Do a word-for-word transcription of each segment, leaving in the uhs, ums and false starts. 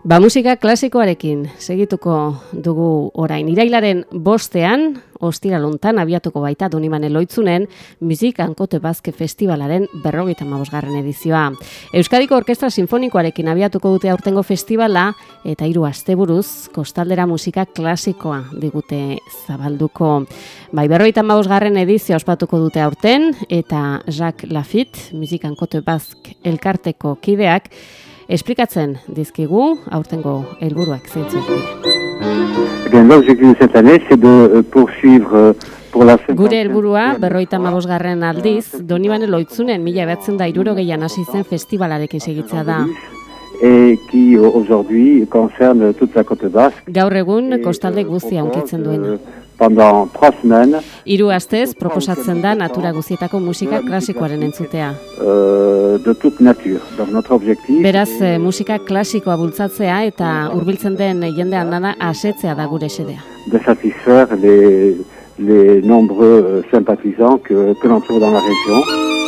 Ba, musika klasikoarekin segituko dugu orain. Irailaren bostean, ostiraluntan abiatuko baita Donibane Loitzunen Music and Cote Basque Festivalaren berrogeita hamabosgarren edizioa. Euskadiko Orkestra Sinfonikoarekin abiatuko dute aurtengo festivala eta hiru asteburuz kostaldera musika klasikoa digute zabalduko. Bai, berrogeita hamabosgarren edizioa ospatuko dute aurten eta Jacques Lafitte, Music and Cote Basque elkarteko kideak esplikatzen dizkigu aurtengo helburuak zeintzuk dira. L'objectif de cette année, c'est de poursuivre pour la Gure helburua berrogeita hamabosgarren aldiz Donibane Loitzunen mila bederatziehun eta hirurogeian hasi zen festivalarekin segitzea da. et qui aujourd'hui concerne toute la côte basque. Gaur egun kostalde guztia hunkitzen duena. Pendant trois semaines. Hiru astez proposatzen da natura guztietako musika klasikoaren entzutea. Euh, de toute nature. Donc notre objectif. Beraz, eh, musika klasikoa bultzatzea eta hurbiltzen den jende andana asetzea da gure xedea. De satisfaire les les nombreux sympathisants que que l'on trouve dans la région.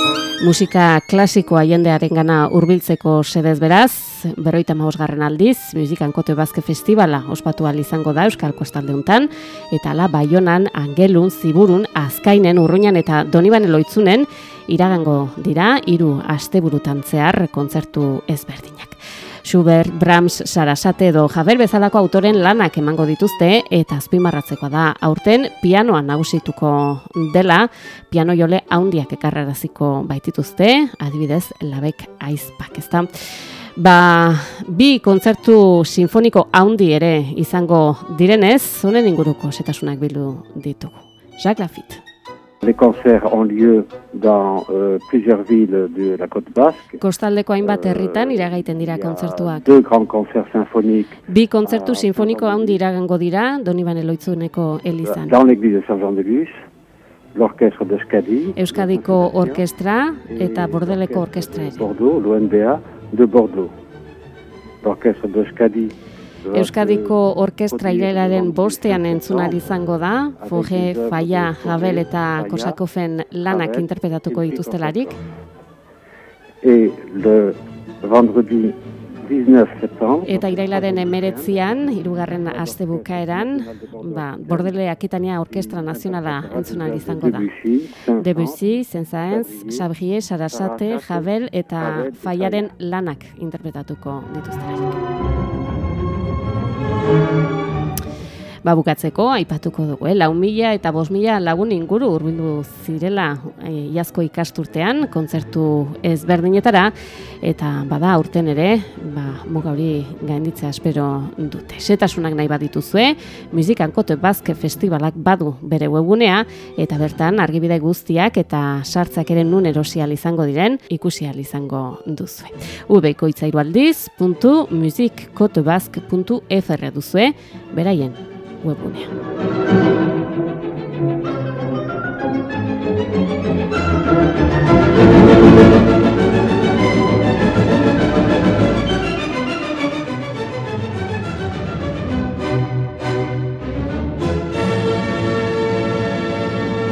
Musika klasikoa jendearengana hurbiltzeko xedez beraz, berrogeita hamabosgarren aldiz, Music and Cote Basque Festivala ospatu ahal izango da Euskal Kostalde hontan, eta hala Baionan, Angelun, Ziburun, Azkainen, Urruñan eta Donibane Loitzunen iragango dira hiru asteburutan zehar kontzertu ezberdinak. Schubert, Brahms, Sarasate edo Javel bezalako autoren lanak emango dituzte eta azpimarratzekoa da aurten pianoa nagusituko dela, piano jole haundiak ekarraraziko baitituzte, adibidez Labek Aizpak, ezta? Ba, bi kontzertu sinfoniko haundi ere izango direnez, honen inguruko setasunak bildu ditugu. Jacques Lafitte. Les concerts ont lieu dans euh, plusieurs villes de la côte basque. Kostaldeko hainbat herritan iragaiten dira kontzertuak. Deux grands concerts symphoniques. Bi kontzertu sinfoniko haundi iragango dira Donibane Loitzuneko elizan. Dans l'église de Saint-Jean-de-Luz, l'orchestre de Euskadi. Euskadiko orkestra eta Bordeleko orkestra ere. Bordeaux, l'O N B A de Bordeaux. L'orchestre de Euskadi. Euskadiko orkestra irailaren bostean entzunal izango da, Foge, Falla, Javel eta Kosakofen lanak interpretatuko dituztelarik. Et le vendredi dix-neuf septembre. Eta irailaren emeretzian, hirugarren astebukaeran, ba, Bordele Akitania Orkestra Nazionala entzunal izango da. Debussy, Saint-Saëns, Chabrier, Sarasate, Javel eta Fallaren lanak interpretatuko dituztelarik. Ba, bukatzeko, aipatuko dugu, eh? lau mila eta bost mila lagun inguru hurbildu zirela eh, iazko ikasturtean, kontzertu ezberdinetara, eta bada aurten ere, ba, muga hori gainditzea espero dute. Setasunak nahi bat dituzue, Music and Cote Basque Festivalak badu bere webgunea, eta bertan argibide guztiak eta sartzak ere nun erosial izango diren, ikusial izango duzue. Ubeiko itzairu aldiz, puntu, musiccotebasque puntu fr duzue, beraien webgunea.